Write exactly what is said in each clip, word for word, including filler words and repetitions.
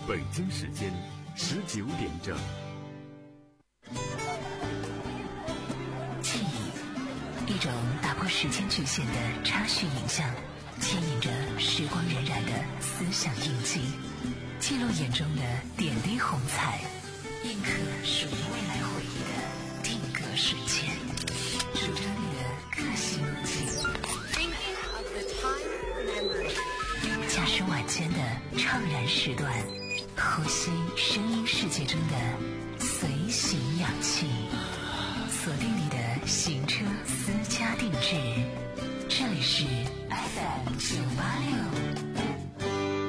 北京时间十九点整。 记忆，一种打破时间局限的插叙影像，牵引着时光荏苒的思想印记，记录眼中的点滴红彩，印刻属于未来回忆的定格瞬间，数着你的个性记忆。驾驶晚间的怅然时段，呼吸声音世界中的随行氧气，锁定你的行车私家定制，这里是 F M 九八六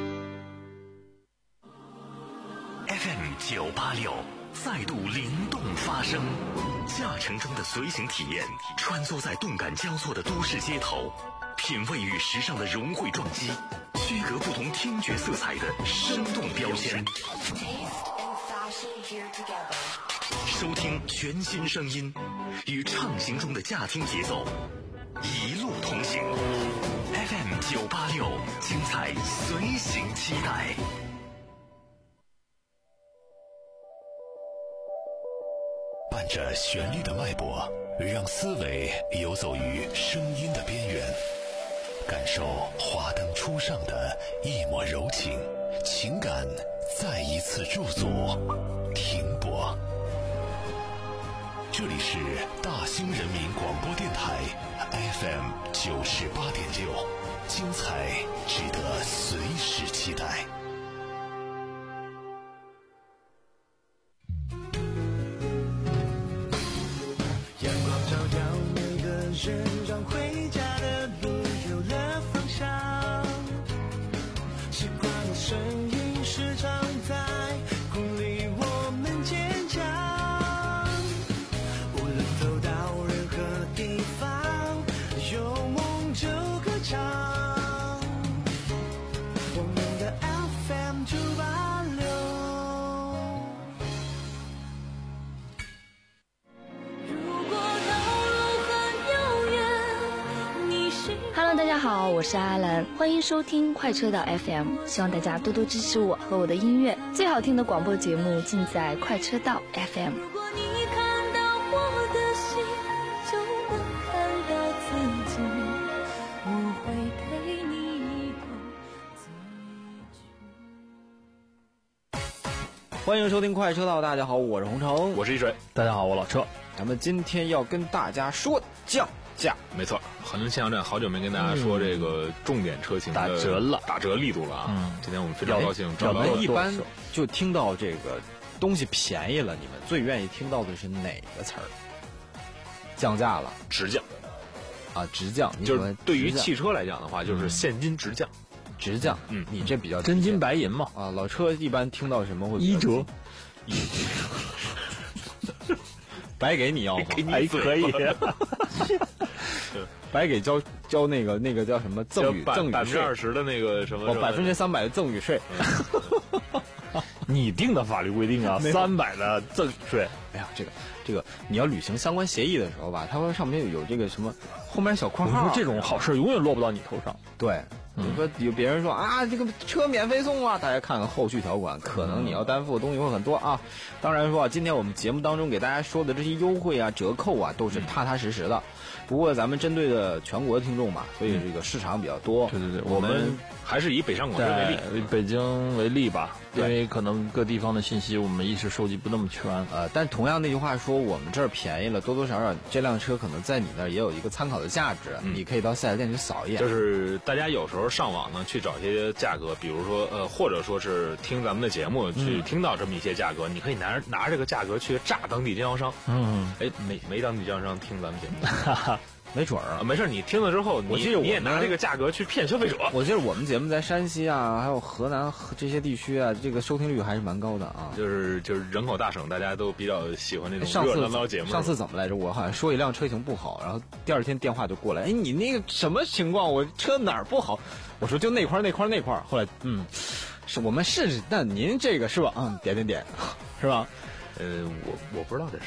F M 九八六再度灵动发声，驾乘中的随行体验，穿梭在动感交错的都市街头，品味与时尚的融汇撞击，区隔不同听觉色彩的生动标签，收听全新声音，与畅行中的驾听节奏一路同行。 F M 九八六精彩随行期待。伴着旋律的脉搏，让思维游走于声音的边缘，感受华灯初上的一抹柔情，情感再一次驻足停泊。这里是大兴人民广播电台 F M 九十八点六，精彩值得随时期待。 阳光照耀每个人，让回家的路有了方向。习惯的声音时常在鼓励我们坚强。无论走到任何地方，有梦就歌唱。我们的 F M 九八六。 Hello， 大家好，我是阿兰，欢迎收听快车道 F M， 希望大家多多支持我和我的音乐，最好听的广播节目尽在快车道 F M。如果你看到我的心，就能看到自己，我会陪你一同欢迎收听快车道，大家好，我是洪城， 我是一水，大家好，我老车。 咱们今天要跟大家说降价， 没错，恒春千阳站好久没跟大家说这个重点车型的打折了， 打折力度了啊！嗯，今天我们非常高兴。 我们一般就听到这个东西便宜了，你们最愿意听到的是哪个词儿？降价了， 直降啊，直降， 就是对于汽车来讲的话，就是现金直降， 直降。嗯，你这比较真金白银嘛啊。老车一般听到什么会一折， 一白给你要吗？ 还可以。 白给交交那个那个叫什么赠与赠与税百分之二十的那个什么哦百分之三百的赠与税， 你定的法律规定啊，三百的赠与税。 哎呀，这个这个你要履行相关协议的时候吧，它会上面有这个什么后面小括号。 我说这种好事永远落不到你头上。 对，比如说有别人说啊，这个车免费送啊，大家看看后续条款，可能你要担负的东西会很多啊。当然说，今天我们节目当中给大家说的这些优惠啊、折扣啊，都是踏踏实实的。不过咱们针对的全国的听众嘛，所以这个市场比较多。 对对对， 我们还是以北上广深为例， 以北京为例吧，因为可能各地方的信息我们一时收集不那么全。 呃，但同样那句话说，我们这儿便宜了，多多少少这辆车可能在你那儿也有一个参考的价值，嗯、你可以到四 S店去扫一眼。 就是大家有时候上网呢去找一些价格，比如说呃，或者说是听咱们的节目去听到这么一些价格，嗯、你可以拿拿这个价格去炸当地经销商。 嗯， 哎，没没当地经销商听咱们节目。 没准儿、 啊，没事，你听了之后， 我记得你也拿这个价格去骗消费者。 我记得我们节目在山西啊，还有河南这些地区啊，这个收听率还是蛮高的啊。 就是就是人口大省，大家都比较喜欢那种热热闹闹节目。 上次怎么来着？我好像说一辆车型不好，然后第二天电话就过来，哎，你那个什么情况？我车哪儿不好？我说就那块儿那块儿那块儿。后来嗯，是我们是，那您这个是吧？嗯，点点点，是吧？ 呃，我我不知道这事儿。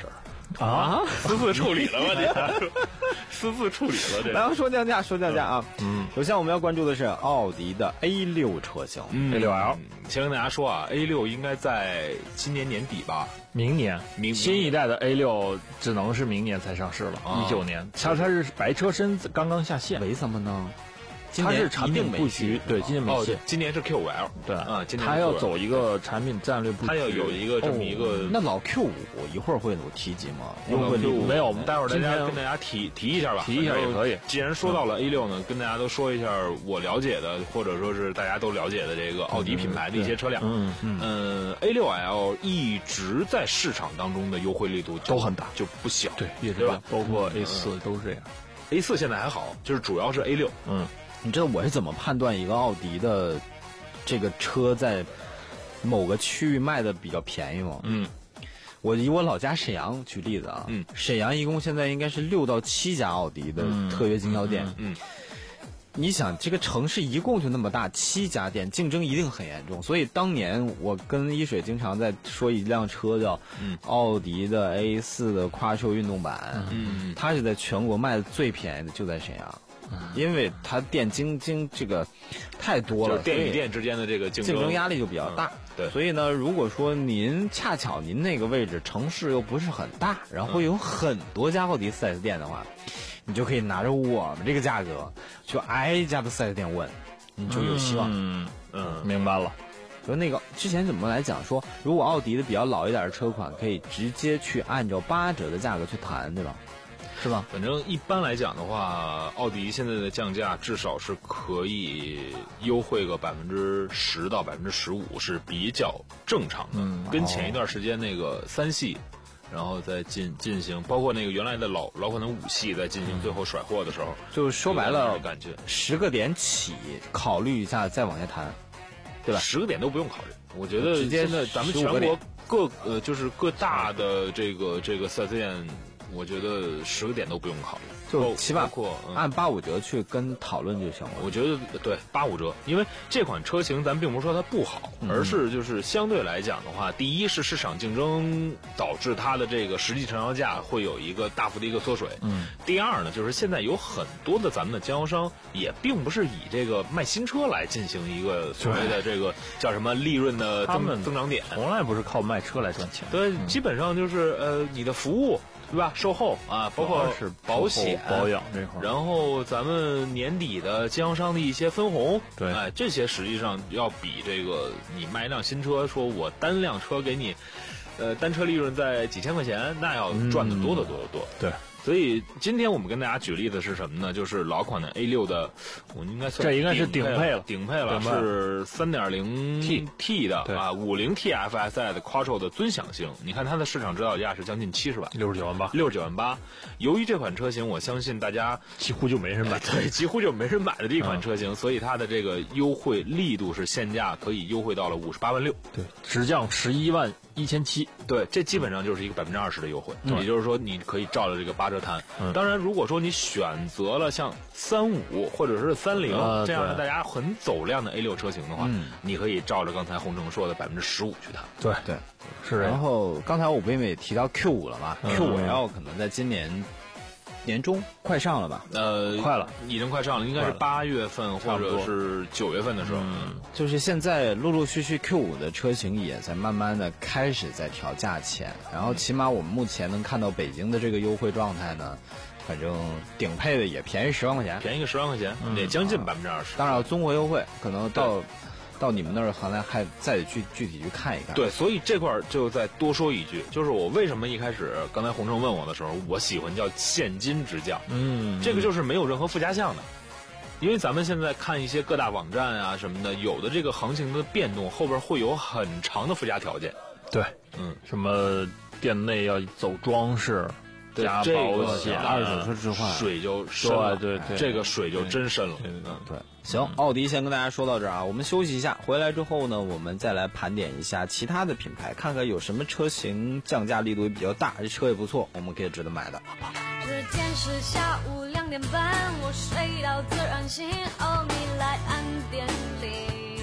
啊，私自处理了吧？这私自处理了这。 来说降价，说降价啊！嗯，首先我们要关注的是奥迪的 A 六 车型、 嗯、 ，A 六 L。 先跟大家说啊 ，A 六应该在今年年底吧， 明年， 明新一代的 A 六只能是明年才上市了，一九、啊、年。它它是白车身刚刚下线， 为什么呢？ 它是产品布局，对，今年没戏、 哦。今年是 Q 五 L， 对啊，今年它要走一个产品战略布局， 它要有一个这么一个。 哦、那老 Q 五一会儿会有提及吗？ 优惠力度没有，我们待会儿大家跟大家提提一下吧， 提一下也可以。 既然说到了 A 六呢，跟大家都说一下我了解的，或者说是大家都了解的这个奥迪品牌的一些车辆。 嗯嗯嗯 ，A 六 L 一直在市场当中的优惠力度都很大， 就不小， 对，也是对吧？ 包括 A 四、嗯、都是这样。 A 四现在还好，就是主要是 A 六。 嗯。 你知道我是怎么判断一个奥迪的这个车在某个区域卖的比较便宜吗？ 嗯， 我以我老家沈阳举例子啊， 嗯， 沈阳一共现在应该是六到七家奥迪的特约经销店。 嗯，嗯嗯你想这个城市一共就那么大，七家店，竞争一定很严重。所以当年我跟一水经常在说一辆车叫奥迪的 A 四 的跨秀运动版， 嗯， 它是在全国卖的最便宜的，就在沈阳。因为它店经经这个太多了， 就是店与店之间的这个竞争竞争压力就比较大。 嗯、对， 所以呢，如果说您恰巧您那个位置城市又不是很大，然后有很多家奥迪 四 S 店的话，你就可以拿着我们这个价格去挨家的 四 S 店问，你就有希望。 嗯嗯，明白了。 就那个之前怎么来讲说，如果奥迪的比较老一点的车款，可以直接去按照八折的价格去谈，对吧？是吧？ 反正一般来讲的话，奥迪现在的降价至少是可以优惠个百分之十到百分之十五，是比较正常的。 嗯， 跟前一段时间那个三系，然后再进进行，包括那个原来的老老款的五系，在进行最后甩货的时候， 就说白了， 感觉十个点起，考虑一下再往下谈，对吧？ 十个点都不用考虑，我觉得现在咱们全国各呃就是各大的这个这个四 S 店。我觉得十个点都不用考虑， 就起码嗯、 按八五折去跟讨论就行了。 我觉得对八五折，因为这款车型咱并不是说它不好， 嗯、 而是就是相对来讲的话，第一是市场竞争导致它的这个实际成交价会有一个大幅的一个缩水。 嗯。 第二呢，就是现在有很多的咱们的经销商也并不是以这个卖新车来进行一个所谓的这个叫什么利润的增增长点， 从来不是靠卖车来赚钱。 对， 嗯、 基本上就是呃你的服务。对吧？售后啊，包括是保险、 保养这块， 然后咱们年底的经销商的一些分红， 对， 哎，这些实际上要比这个你卖一辆新车，说我单辆车给你，呃，单车利润在几千块钱，那要赚的多得多得多。 对。 所以今天我们跟大家举例的是什么呢？就是老款的 A 六的，我应该算这应该是顶配了， 顶配了，是 三点零 T 的啊，五零 T F S I 的 Quattro 的尊享型。你看它的市场指导价是将近七十万， 六十九万八， 六十九万八。由于这款车型，我相信大家几乎就没人买， 对，几乎就没人买的这款车型，嗯、所以它的这个优惠力度是现价可以优惠到了五十八万六， 对，直降十一万一千七， 对，这基本上就是一个百分之二十的优惠，嗯、也就是说你可以照着这个八折谈。 嗯、 当然，如果说你选择了像三五或者是三零、呃、这样的大家很走量的 A 六车型的话， 嗯、 你可以照着刚才洪城说的百分之十五去谈。 对对， 是。 然后刚才我不因为也提到 Q 五了嘛、嗯、，Q 五 L 可能在今年年中快上了吧？ 呃， 快了， 已经快上了，应该是八月份或者是九月份的时候。 嗯，就是现在陆陆续续 Q 五的车型也在慢慢的开始在调价钱，然后起码我们目前能看到北京的这个优惠状态呢，反正顶配的也便宜十万块钱， 便宜个十万块钱，嗯、也将近百分之二十。 当然综合优惠可能到。到你们那儿可能还再具具体去看一看。 对，所以这块儿就再多说一句，就是我为什么一开始刚才洪城问我的时候，我喜欢叫现金直降， 嗯， 这个就是没有任何附加项的，因为咱们现在看一些各大网站啊什么的，有的这个行情的变动后边会有很长的附加条件。 对， 嗯， 什么店内要走装饰。加保险， 二手车置换， 水就深了， 对对， 这个水就真深了。 嗯，对。行，奥迪先跟大家说到这儿啊，我们休息一下，回来之后呢，我们再来盘点一下其他的品牌，看看有什么车型降价力度也比较大，这车也不错，我们可以值得买的，好不好？ 这天是下午两点半，我睡到自然醒，哦，你来按电铃。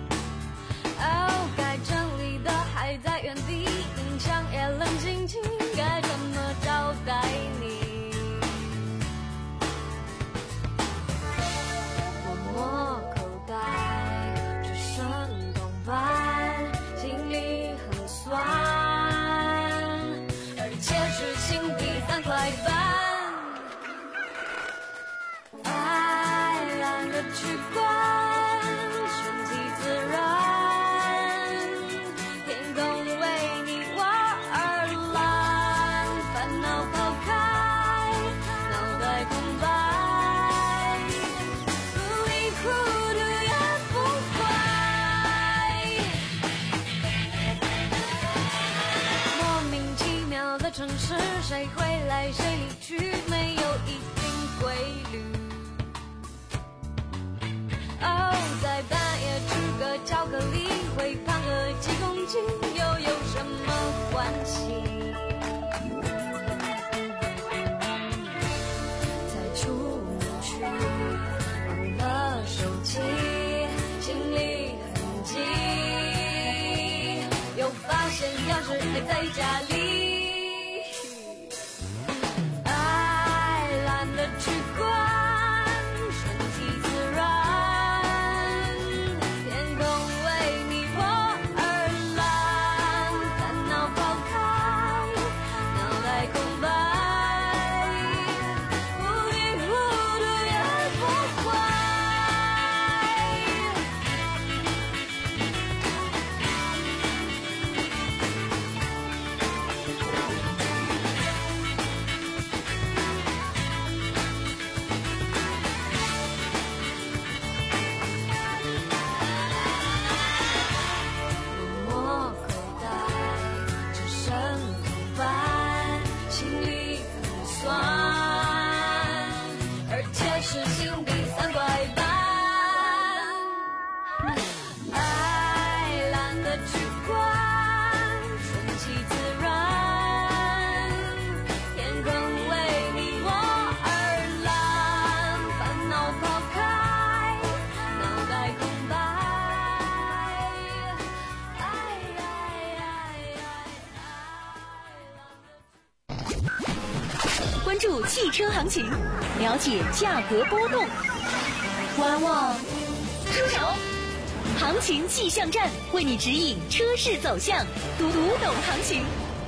哦，该整理的还在原地，音响也冷静静。 城市，谁会来谁离去，没有一定规律。哦，在半夜吃个巧克力，会胖个几公斤，又有什么关系？再出门去，忘了手机，心里很急，又发现钥匙还在家里。 注汽车行情，了解价格波动，观望出手，行情气象站为你指引车市走向，读懂行情。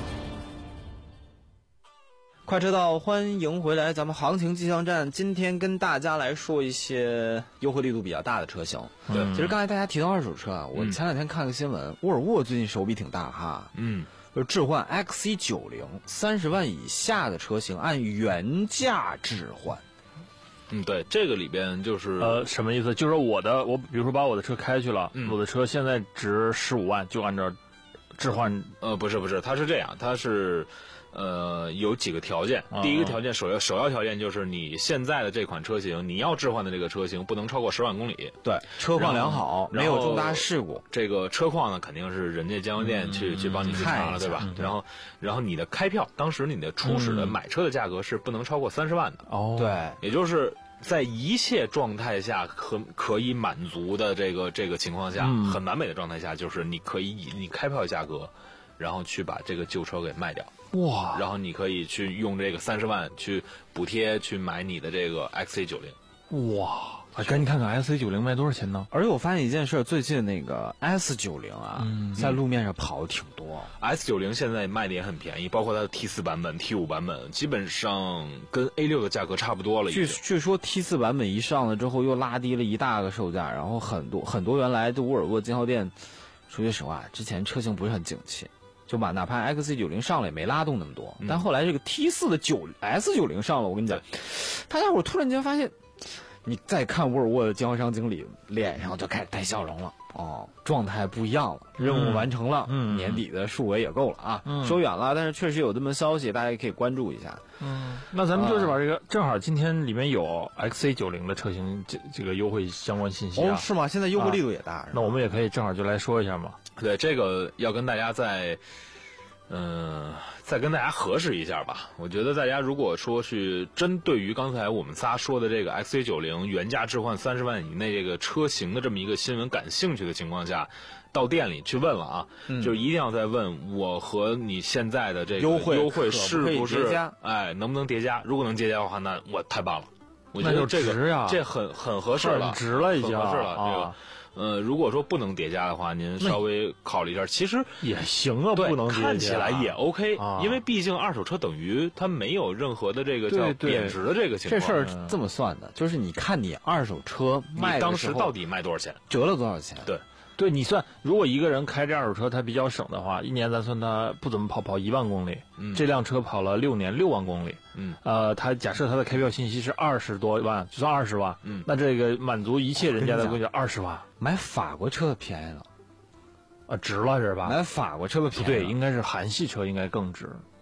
快车道，欢迎回来，咱们行情气象站今天跟大家来说一些优惠力度比较大的车型。 对、 嗯，其实刚才大家提到二手车啊，我前两天看个新闻，沃尔沃最近手笔挺大哈。 嗯。 就是置换 X C 九十 三十万以下的车型按原价置换。 嗯，对，这个里边就是呃什么意思？就是说我的我比如说把我的车开去了， 嗯、 我的车现在值十五万，就按照置换。 呃，不是不是，它是这样，它是。呃，有几个条件。第一个条件，首要首要条件就是你现在的这款车型，你要置换的这个车型不能超过十万公里。 对，车况良好，没有重大事故。 这个车况呢，肯定是人家经销店去、嗯、去帮你去查了，对吧？ 嗯、 然后，然后你的开票，当时你的初始的买车的价格是不能超过三十万的。 哦，对， 也就是在一切状态下可可以满足的这个这个情况下，嗯、很完美的状态下，就是你可以以你开票的价格，然后去把这个旧车给卖掉。 哇！ 然后你可以去用这个三十万去补贴去买你的这个 X C 九十。 哇！赶紧看看 X C 九十 卖多少钱呢？ 而且我发现一件事，最近那个 S 九十 啊，嗯、在路面上跑的挺多。 S 九十 现在卖的也很便宜，包括它的 T 四 版本、T 五 版本，基本上跟 A 六 的价格差不多了。 据据说 T 四 版本一上了之后，又拉低了一大个售价，然后很多很多原来的沃尔沃经销店，说句实话，之前车型不是很景气。就把哪怕 X C 九十 上了也没拉动那么多，嗯、但后来这个 T 四 的九 S 九十 上了，我跟你讲，大家伙突然间发现，你再看沃尔沃的经销商经理脸上就开始带笑容了，哦，状态不一样了，任务完成了，嗯、年底的数额也够了啊，嗯、说远了，但是确实有这么消息，大家也可以关注一下。 嗯，那咱们就是把这个、呃、正好今天里面有 X C 九十 的车型这这个优惠相关信息啊， 哦，是吗？现在优惠力度也大，啊、 那我们也可以正好就来说一下嘛。 对，这个要跟大家再，嗯、呃，再跟大家核实一下吧。我觉得大家如果说是针对于刚才我们仨说的这个 X C 九十 原价置换三十万以内这个车型的这么一个新闻感兴趣的情况下，到店里去问了啊，嗯、就一定要再问我和你现在的这个优惠优惠是不是可不哎能不能叠加？如果能叠加的话，那我太棒了。我觉得这个值呀， 这很很合适了， 很值了已经， 很合适了。 啊、 这个呃，如果说不能叠加的话，您稍微考虑一下。其实也行啊，不能叠加看起来也 OK，、 啊、 因为毕竟二手车等于它没有任何的这个叫贬值的这个情况。 这事儿这么算的，就是你看你二手车卖的当时到底卖多少钱， 折了多少钱？ 对。 对，你算，如果一个人开这二手车他比较省的话，一年咱算他不怎么跑，跑一万公里，嗯、这辆车跑了六年六万公里， 嗯， 呃，他假设他的开票信息是二十多万，就算二十万， 嗯， 那这个满足一切人家的规矩二十万， 买法国车便宜了， 啊，值了是吧？ 买法国车的便宜， 不对，应该是韩系车应该更值。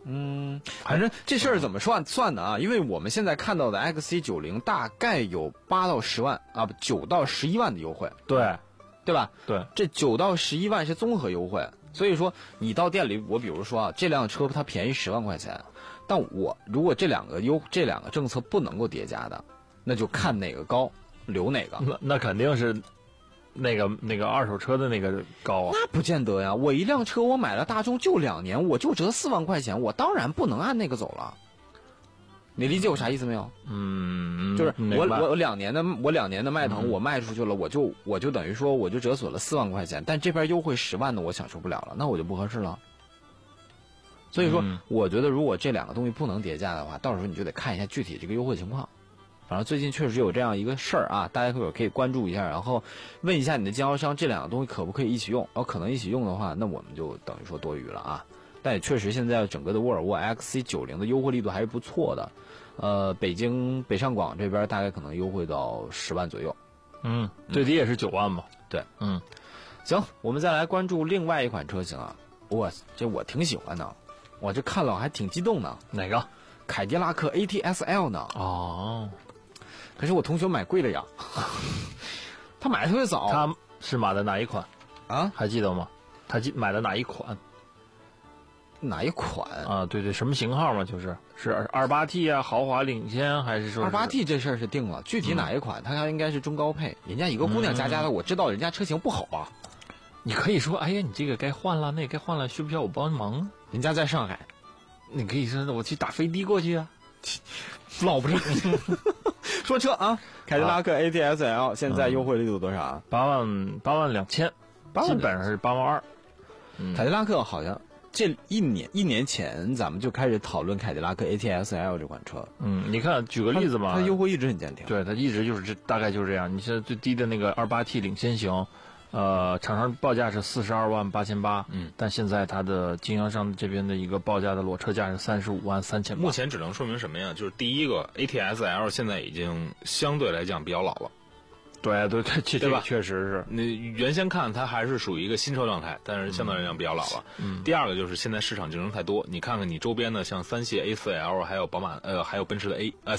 嗯，反正这事儿怎么算算的啊？因为我们现在看到的 X C 九十大概有八到十万啊，不九到十一万的优惠， 对， 对吧？ 对， 这九到十一万是综合优惠，所以说你到店里，我比如说啊，这辆车它便宜十万块钱，但我如果这两个优这两个政策不能够叠加的，那就看哪个高留哪个。 那那肯定是。那个那个二手车的那个高啊， 那不见得呀。我一辆车我买了大众就两年，我就折四万块钱，我当然不能按那个走了。你理解我啥意思没有？ 嗯， 就是我我我两年的我两年的迈腾我卖出去了，我就我就等于说我就折损了四万块钱，但这边优惠十万的我享受不了了，那我就不合适了。所以说， 嗯、 我觉得如果这两个东西不能叠加的话，到时候你就得看一下具体这个优惠情况。反正最近确实有这样一个事儿啊，大家可以关注一下，然后问一下你的经销商这两个东西可不可以一起用，然后可能一起用的话，那我们就等于说多余了啊。但也确实现在整个的沃尔沃 X C 九十 的优惠力度还是不错的，呃，北京北上广这边大概可能优惠到十万左右， 嗯，最低也是九万嘛。 对， 嗯， 行，我们再来关注另外一款车型啊，我这我挺喜欢的，我这看了还挺激动的。 哪个？ 凯迪拉克 A T S L 呢？ 哦。 可是我同学买贵了呀，他买的特别早。 他是买的哪一款啊？ 还记得吗？他记买的哪一款？ 哪一款啊？对对，什么型号嘛？就是是二八 T 啊，豪华领先还是说二八 T 这事儿是定了，具体哪一款，它、嗯、应该是中高配。人家一个姑娘家家的，嗯、我知道人家车型不好啊。 你可以说，哎呀，你这个该换了，那个该换了，需不需要我帮忙？ 人家在上海， 你可以说我去打飞的过去啊。 老不正。说车啊，凯迪拉克 A T S L 现在优惠力度多少啊？ 八万八万两千，基本上是八万二。 凯迪拉克好像这一年一年前咱们就开始讨论凯迪拉克 A T S L 这款车。 嗯，你看，举个例子嘛， 它优惠一直很坚挺。 对，它一直就是这大概就是这样。你现在最低的那个二八 T 领先型，呃，厂商报价是四十二万八千八，嗯，但现在它的经销商这边的一个报价的裸车价是三十五万三千八。 目前只能说明什么呀？就是第一个 A T S L 现在已经相对来讲比较老了。 对对对，这对吧？ 确实是。 你原先看它还是属于一个新车状态，但是相对来讲比较老了。嗯。第二个就是现在市场竞争太多，你看看你周边的像三系 A 四 L， 还有宝马呃，还有奔驰的 A 呃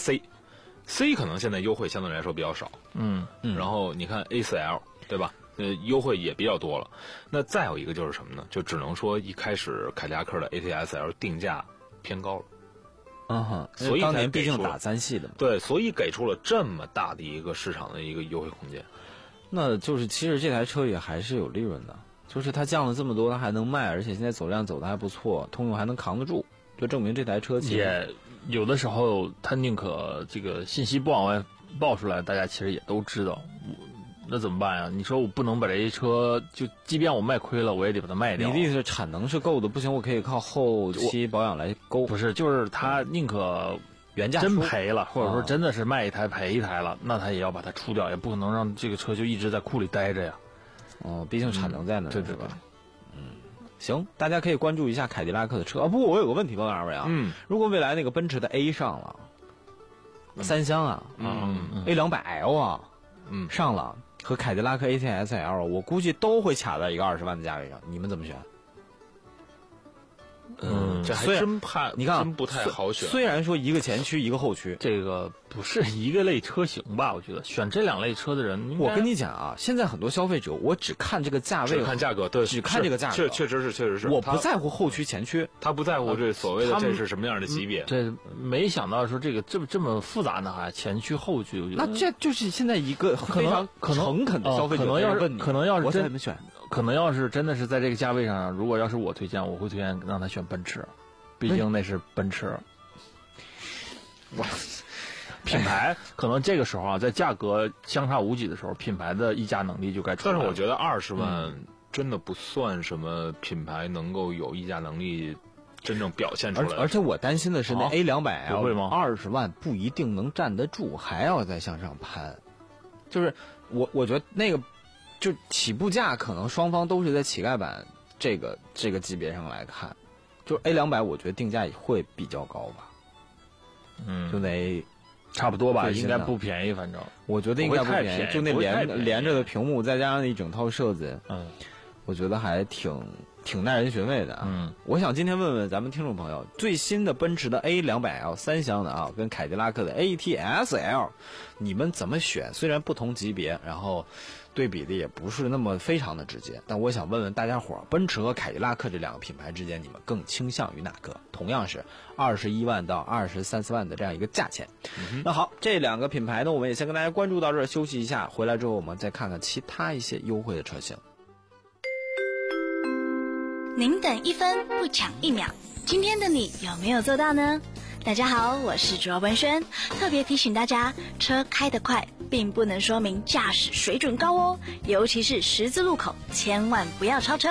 C，C 可能现在优惠相对来说比较少。 嗯嗯。然后你看 A 四 L， 对吧？呃，优惠也比较多了。那再有一个就是什么呢？就只能说一开始凯迪拉克的 A T S L 定价偏高了。 嗯哼， 所以当年毕竟打三系的嘛。 对，所以给出了这么大的一个市场的一个优惠空间。 那就是其实这台车也还是有利润的，就是它降了这么多，它还能卖，而且现在走量走的还不错，通用还能扛得住，就证明这台车其实也有的时候它宁可这个信息不往外爆出来，大家其实也都知道。那怎么办呀？你说我不能把这些车，就即便我卖亏了，我也得把它卖掉。 你的意思是产能是够的，不行，我可以靠后期保养来勾？ 不是，就是他宁可原价真赔了，或者说真的是卖一台赔一台了，啊、那他也要把它出掉，也不可能让这个车就一直在库里待着呀。 哦，毕竟产能在那、 嗯，对对吧？ 嗯，行，大家可以关注一下凯迪拉克的车。啊，不过我有个问题问二位啊， 嗯， 如果未来那个奔驰的 A 上了，嗯、三厢啊， 嗯嗯 ，A 两百 L 啊， 嗯， 上了。和凯迪拉克 A T S L 我估计都会卡在一个二十万的价位上，你们怎么选？ 嗯，这还真怕， 你看真不太好选。 虽然说一个前驱一个后驱， 这个不是一个类车型吧？我觉得选这两类车的人， 我跟你讲啊，现在很多消费者，我只看这个价位， 只看价格，对， 只看这个价格， 确确实是，确实是。 我不在乎后驱前驱， 他不在乎这所谓的这是什么样的级别。 这没想到说这个这么这么复杂呢，还前驱后驱，我觉得那这就是现在一个非常诚恳的消费者可能要问你， 可能要是真怎么选？ 可能要是真的是在这个价位上，如果要是我推荐，我会推荐让他选奔驰。毕竟那是奔驰， 我品牌可能这个时候啊，在价格相差无几的时候，品牌的溢价能力就该出来了。 但是我觉得二十万真的不算什么品牌能够有溢价能力真正表现出来。 而而且我担心的是，那 A 两百 L 会吗？ 二十万不一定能站得住，还要再向上攀。就是我我觉得那个就起步价可能双方都是在乞丐版这个这个级别上来看。就 A 两百，我觉得定价会比较高吧， 嗯， 就得差不多吧，应该不便宜，反正我觉得应该不便宜，就那连连着的屏幕，再加上一整套设计， 嗯， 我觉得还挺挺耐人寻味的啊。 嗯， 我想今天问问咱们听众朋友，最新的奔驰的 A 两百 L 三厢的啊，跟凯迪拉克的 A T S L， 你们怎么选？虽然不同级别，然后对比的也不是那么非常的直接，但我想问问大家伙儿，奔驰和凯迪拉克这两个品牌之间，你们更倾向于哪个？同样是二十一万到二十三四万的这样一个价钱。嗯、那好，这两个品牌呢，我们也先跟大家关注到这儿，休息一下，回来之后我们再看看其他一些优惠的车型。 您等一分不抢一秒，今天的你有没有做到呢？大家好，我是卓文轩，特别提醒大家，车开得快并不能说明驾驶水准高哦，尤其是十字路口，千万不要超车。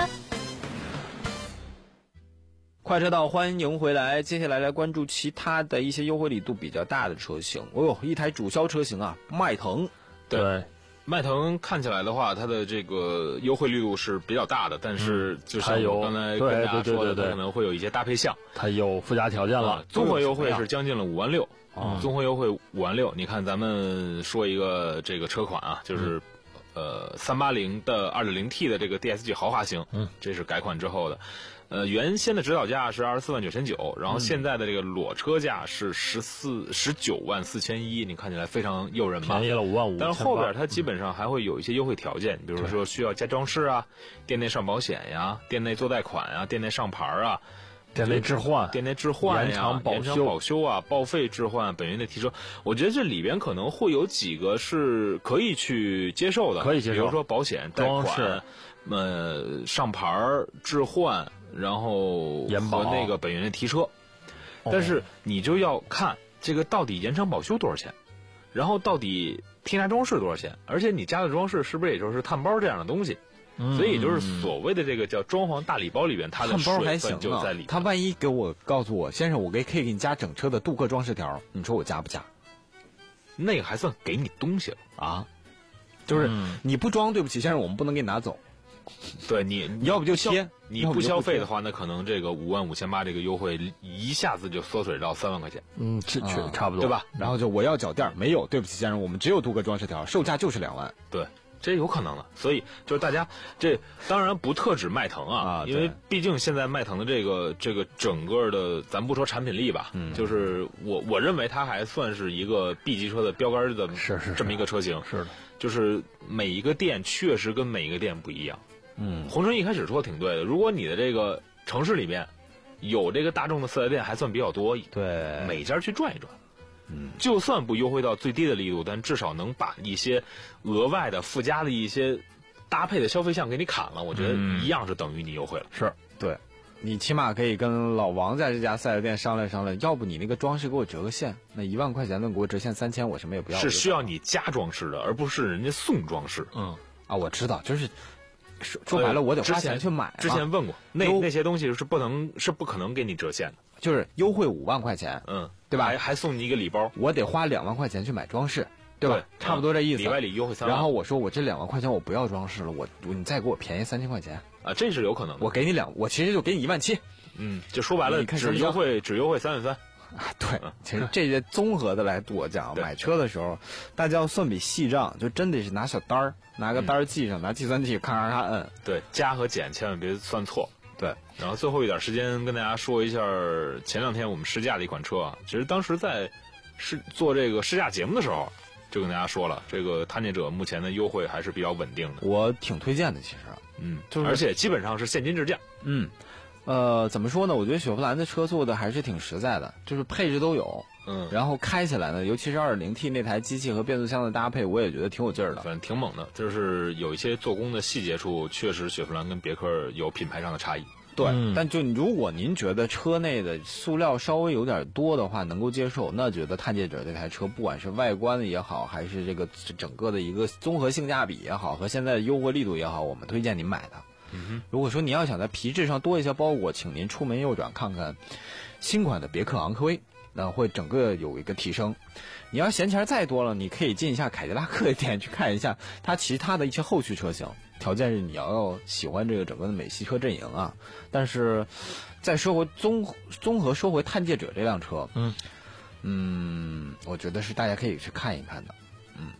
快车道，欢迎回来。接下来来关注其他的一些优惠力度比较大的车型。哦呦，一台主销车型啊，迈腾。 对，迈腾看起来的话，它的这个优惠力度是比较大的，但是就像我刚才跟大家说的，它可能会有一些搭配项， 它有附加条件了。 综合优惠是将近了五万六，综合优惠五万六。你看，咱们说一个这个车款啊，就是。呃，三八零的 二点零 T 的这个 D S G 豪华型，嗯，这是改款之后的。呃，原先的指导价是二十四万九千九，然后现在的这个裸车价是十四十九万四千一，你看起来非常诱人吧？ 便宜了五万五。 但是后边它基本上还会有一些优惠条件，比如说需要加装饰啊，店内上保险呀，店内做贷款啊，店内上牌啊。 店内置换、 店内置换呀、 延长保修、 保修啊、报废置换、本月内提车，我觉得这里边可能会有几个是可以去接受的， 可以接受， 比如说保险、贷款、呃上牌置换，然后和那个本月内提车。但是你就要看这个到底延长保修多少钱，然后到底添加装饰多少钱，而且你加的装饰是不是也就是碳包这样的东西？所以也就是所谓的这个叫装潢大礼包里边，它的水分就在里面。 他万一给我告诉我，先生，我给可以给你加整车的镀铬装饰条，你说我加不加？ 那个还算给你东西了啊，就是你不装，对不起，先生，我们不能给你拿走。 对你， 你要不就贴， 你不消费的话，那可能这个五万五千八这个优惠一下子就缩水到三万块钱。 嗯，这确差不多， 对吧？ 然后就我要脚垫，没有，对不起，先生，我们只有镀铬装饰条，售价就是两万。 对。这有可能的，所以就是大家这当然不特指迈腾啊， 啊因为毕竟现在迈腾的这个这个整个的，咱不说产品力吧， 嗯， 就是我我认为它还算是一个 B 级车的标杆的， 是是这么一个车型， 是的， 就是每一个店确实跟每一个店不一样。 嗯， 洪生一开始说的挺对的，如果你的这个城市里面有这个大众的四 S 店还算比较多， 对， 每家去转一转。 嗯， 就算不优惠到最低的力度，但至少能把一些额外的附加的一些搭配的消费项给你砍了，我觉得一样是等于你优惠了。 是，对，你起码可以跟老王在这家四 S 店商量商量，要不你那个装饰给我折个现，那一万块钱能给我折现三千，我什么也不要。 是需要你加装饰的，而不是人家送装饰。 嗯，啊，我知道，就是说说白了，我得花钱去买。 之前问过，那那些东西是不能是不可能给你折现的。 就是优惠五万块钱， 嗯， 对吧？ 还还送你一个礼包， 我得花两万块钱去买装饰，对吧？ 对， 差不多这意思。 里外里优惠三万。 然后我说我这两万块钱我不要装饰了，我你再给我便宜三千块钱啊，这是有可能的。 我给你两，我其实就给你一万七。 嗯，就说白了，只优惠只优惠三万三。 啊，对，其实这些综合的来我讲，买车的时候，大家要算笔细账，就真的是拿小单儿，拿个单儿记上，拿计算器咔咔咔摁。 对，加和减千万别算错。 对， 然后最后一点时间跟大家说一下，前两天我们试驾的一款车啊，其实当时在试做这个试驾节目的时候，就跟大家说了，这个探界者目前的优惠还是比较稳定的。 我挺推荐的，其实， 嗯， 就是而且基本上是现金直降。 嗯，呃，怎么说呢？我觉得雪佛兰的车做的还是挺实在的，就是配置都有。 嗯， 然后开起来呢，尤其是 二点零 T 那台机器和变速箱的搭配，我也觉得挺有劲儿的， 反正挺猛的。就是有一些做工的细节处，确实雪佛兰跟别克有品牌上的差异。 对，嗯、但就如果您觉得车内的塑料稍微有点多的话，能够接受，那觉得探界者这台车，不管是外观的也好，还是这个整个的一个综合性价比也好，和现在的优惠力度也好，我们推荐您买的。 嗯、 如果说你要想在皮质上多一些包裹，请您出门右转看看新款的别克昂科威，那会整个有一个提升。你要闲钱再多了，你可以进一下凯迪拉克的店去看一下它其他的一些后续车型。条件是你要喜欢这个整个的美系车阵营啊，但是再说回综综合说回探界者这辆车， 嗯嗯，我觉得是大家可以去看一看的，嗯，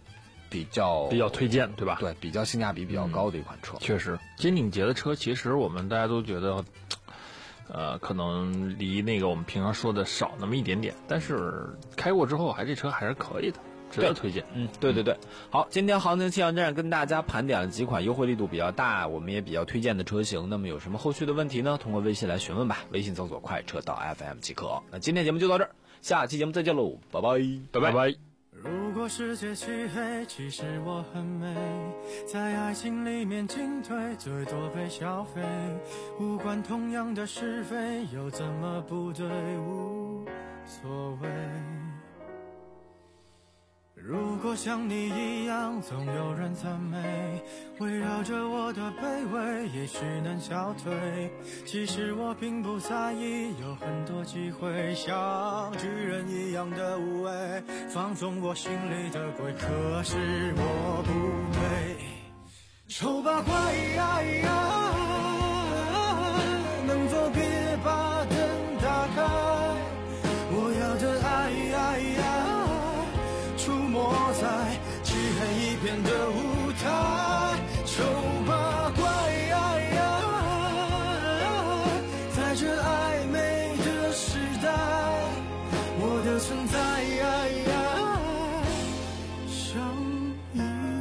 比较比较推荐，对吧？ 对，比较性价比比较高的一款车。 嗯、确实，金领捷的车其实我们大家都觉得，呃，可能离那个我们平常说的少那么一点点，但是开过之后，还这车还是可以的。值得推荐。 嗯，对对对。好，今天行情气象站跟大家盘点了几款优惠力度比较大，我们也比较推荐的车型。那么有什么后续的问题呢？通过微信来询问吧，微信搜索快车道 F M 即可。那今天节目就到这儿，下期节目再见喽，拜拜， 拜拜拜。 如果世界漆黑，其实我很美，在爱情里面进退，最多被消费，无关同样的是非，又怎么不对，无所谓。如果像你一样总有人赞美，围绕着我的卑微也许能消退，其实我并不在意，有很多机会像巨人一样的无畏，放纵我心里的鬼，可是我不配。丑八怪能否别把灯打开，我要的爱出没在漆黑一片的舞台，丑八怪在这暧昧的时代，我的存在像意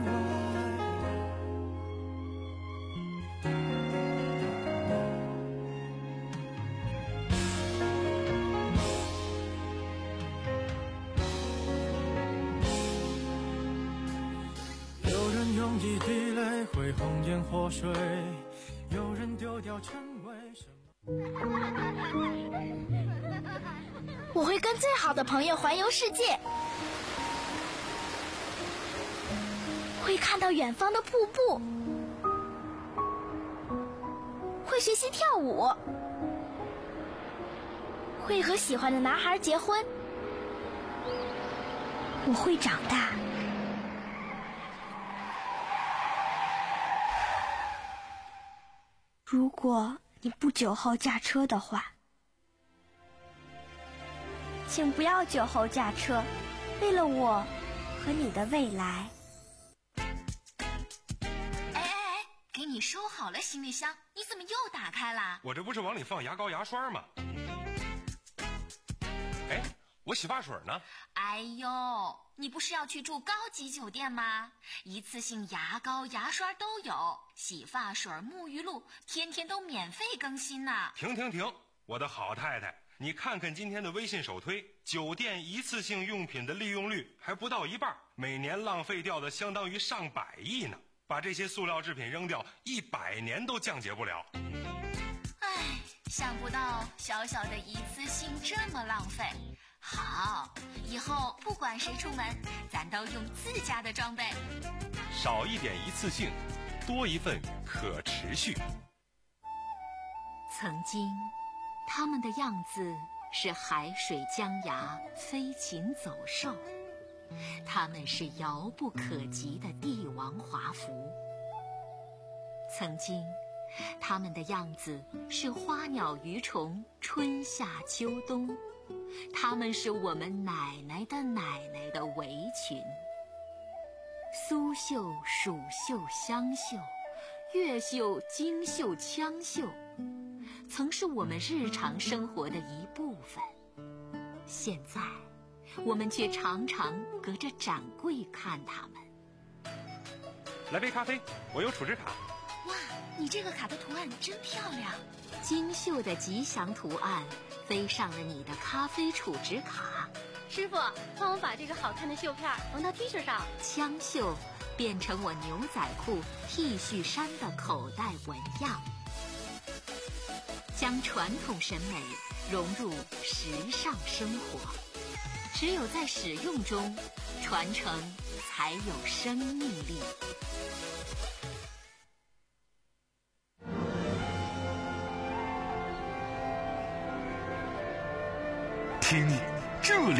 用一滴泪会红颜祸水，有人丢掉称谓什么。 我会跟最好的朋友环游世界，会看到远方的瀑布，会学习跳舞，会和喜欢的男孩结婚。我会长大。如果你不酒后驾车的话，请不要酒后驾车，为了我和你的未来。 哎哎哎，给你收好了行李箱，你怎么又打开了？ 我这不是往里放牙膏牙刷吗？哎，我洗发水呢？ 哎呦，你不是要去住高级酒店吗？一次性牙膏牙刷都有，洗发水沐浴露天天都免费更新呢。 停停停，我的好太太，你看看今天的微信首推，酒店一次性用品的利用率还不到一半，每年浪费掉的相当于上百亿呢。把这些塑料制品扔掉，一百年都降解不了。 唉，想不到小小的一次性这么浪费。好，以后不管谁出门，咱都用自家的装备。 少一点一次性，多一份可持续。 曾经，他们的样子是海水江崖，飞禽走兽，他们是遥不可及的帝王华服。曾经，他们的样子是花鸟鱼虫，春夏秋冬，他们是我们奶奶的奶奶的围裙。苏绣、蜀绣、湘绣，越绣、京绣、羌绣，曾是我们日常生活的一部分。现在，我们却常常隔着展柜看他们。 来杯咖啡，我有储值卡。 哇，你这个卡的图案真漂亮，精绣的吉祥图案飞上了你的咖啡储值卡。 师傅，帮我把这个好看的绣片缝到 T 恤上。 枪绣变成我牛仔裤、T 恤衫的口袋纹样，将传统审美融入时尚生活。只有在使用中，传承才有生命力。 听，这里